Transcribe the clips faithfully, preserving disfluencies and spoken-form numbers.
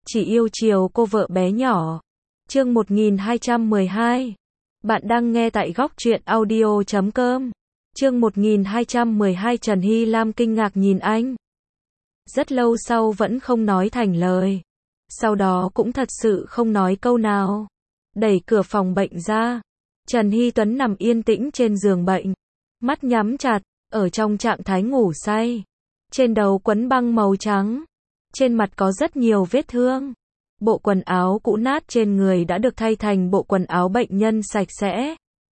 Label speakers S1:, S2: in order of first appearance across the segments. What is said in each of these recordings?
S1: chỉ yêu chiều cô vợ bé nhỏ. Chương một nghìn hai trăm mười hai. Bạn đang nghe tại góc truyện audio chấm com. Chương một nghìn hai trăm mười hai. Trần Hy Lam kinh ngạc nhìn anh. Rất lâu sau vẫn không nói thành lời. Sau đó cũng thật sự không nói câu nào. Đẩy cửa phòng bệnh ra. Trần Hy Tuấn nằm yên tĩnh trên giường bệnh. Mắt nhắm chặt, ở trong trạng thái ngủ say. Trên đầu quấn băng màu trắng. Trên mặt có rất nhiều vết thương. Bộ quần áo cũ nát trên người đã được thay thành bộ quần áo bệnh nhân sạch sẽ.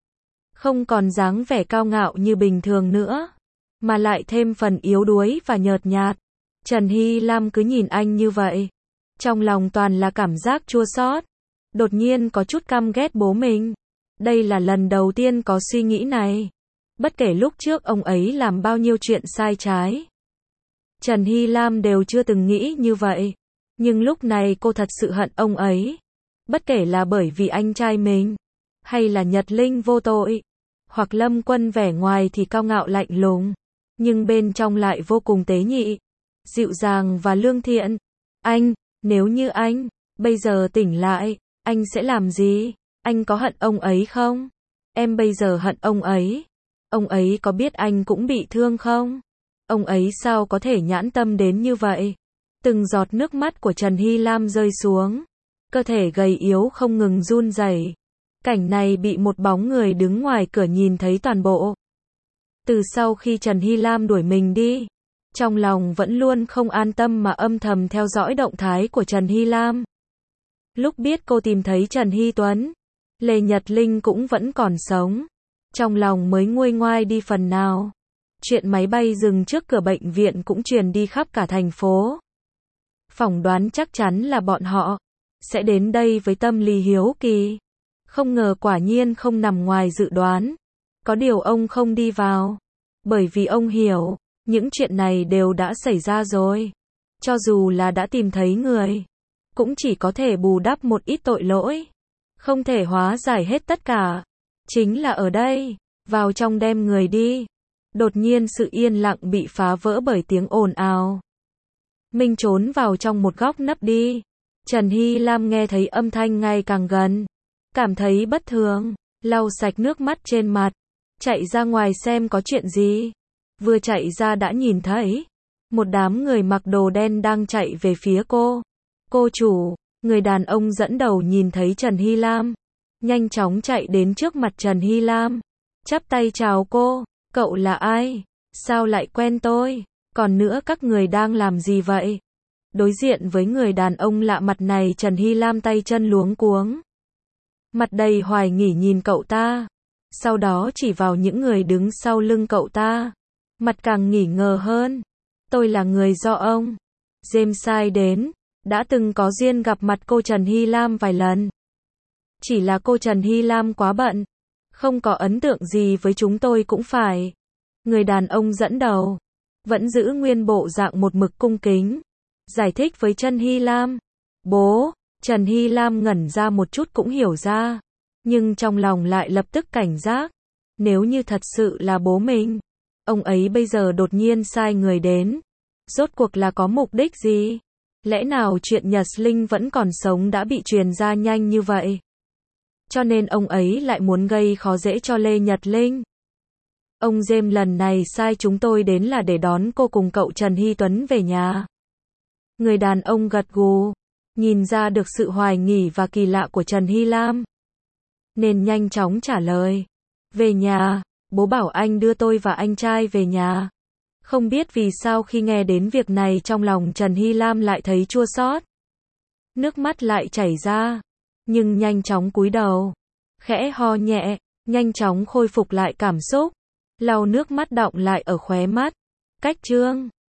S1: Không còn dáng vẻ cao ngạo như bình thường nữa, mà lại thêm phần yếu đuối và nhợt nhạt. Trần Hy Lam cứ nhìn anh như vậy. Trong lòng toàn là cảm giác chua xót. Đột nhiên có chút căm ghét bố mình. Đây là lần đầu tiên có suy nghĩ này. Bất kể lúc trước ông ấy làm bao nhiêu chuyện sai trái, Trần Hy Lam đều chưa từng nghĩ như vậy. Nhưng lúc này cô thật sự hận ông ấy. Bất kể là bởi vì anh trai mình, hay là Nhật Linh vô tội, hoặc Lâm Quân vẻ ngoài thì cao ngạo lạnh lùng, nhưng bên trong lại vô cùng tế nhị, dịu dàng và lương thiện. Anh, nếu như anh, bây giờ tỉnh lại, anh sẽ làm gì? Anh có hận ông ấy không? Em bây giờ hận ông ấy. Ông ấy có biết anh cũng bị thương không? Ông ấy sao có thể nhẫn tâm đến như vậy? Từng giọt nước mắt của Trần Hy Lam rơi xuống. Cơ thể gầy yếu không ngừng run rẩy. Cảnh này bị một bóng người đứng ngoài cửa nhìn thấy toàn bộ. Từ sau khi Trần Hy Lam đuổi mình đi, trong lòng vẫn luôn không an tâm mà âm thầm theo dõi động thái của Trần Hy Lam. Lúc biết cô tìm thấy Trần Hy Tuấn, Lê Nhật Linh cũng vẫn còn sống, trong lòng mới nguôi ngoai đi phần nào. Chuyện máy bay dừng trước cửa bệnh viện cũng truyền đi khắp cả thành phố. Phỏng đoán chắc chắn là bọn họ sẽ đến đây với tâm lý hiếu kỳ. Không ngờ quả nhiên không nằm ngoài dự đoán. Có điều ông không đi vào, bởi vì ông hiểu, những chuyện này đều đã xảy ra rồi. Cho dù là đã tìm thấy người, cũng chỉ có thể bù đắp một ít tội lỗi, không thể hóa giải hết tất cả. Chính là ở đây, vào trong đem người đi. Đột nhiên sự yên lặng bị phá vỡ bởi tiếng ồn ào. Minh trốn vào trong một góc nấp đi. Trần Hy Lam nghe thấy âm thanh ngày càng gần, cảm thấy bất thường, lau sạch nước mắt trên mặt, chạy ra ngoài xem có chuyện gì. Vừa chạy ra đã nhìn thấy một đám người mặc đồ đen đang chạy về phía cô. Cô chủ, người đàn ông dẫn đầu nhìn thấy Trần Hy Lam, nhanh chóng chạy đến trước mặt Trần Hy Lam, chắp tay chào cô. Cậu là ai? Sao lại quen tôi? Còn nữa các người đang làm gì vậy? Đối diện với người đàn ông lạ mặt này, Trần Hy Lam tay chân luống cuống, mặt đầy hoài nghi nhìn cậu ta, sau đó chỉ vào những người đứng sau lưng cậu ta, mặt càng nghi ngờ hơn. Tôi là người do ông James sai đến, đã từng có duyên gặp mặt cô Trần Hy Lam vài lần. Chỉ là cô Trần Hy Lam quá bận, không có ấn tượng gì với chúng tôi cũng phải. Người đàn ông dẫn đầu vẫn giữ nguyên bộ dạng một mực cung kính, giải thích với Trần Hy Lam. Bố, Trần Hy Lam ngẩn ra một chút cũng hiểu ra, nhưng trong lòng lại lập tức cảnh giác. Nếu như thật sự là bố mình, ông ấy bây giờ đột nhiên sai người đến, rốt cuộc là có mục đích gì? Lẽ nào chuyện Nhật Linh vẫn còn sống đã bị truyền ra nhanh như vậy? Cho nên ông ấy lại muốn gây khó dễ cho Lê Nhật Linh. Ông James lần này sai chúng tôi đến là để đón cô cùng cậu Trần Hy Tuấn về nhà. Người đàn ông gật gù, nhìn ra được sự hoài nghi và kỳ lạ của Trần Hy Lam, nên nhanh chóng trả lời. Về nhà, bố bảo anh đưa tôi và anh trai về nhà. Không biết vì sao khi nghe đến việc này trong lòng Trần Hy Lam lại thấy chua xót. Nước mắt lại chảy ra, nhưng nhanh chóng cúi đầu, khẽ ho nhẹ, nhanh chóng khôi phục lại cảm xúc, lau nước mắt đọng lại ở khóe mắt. Cách chương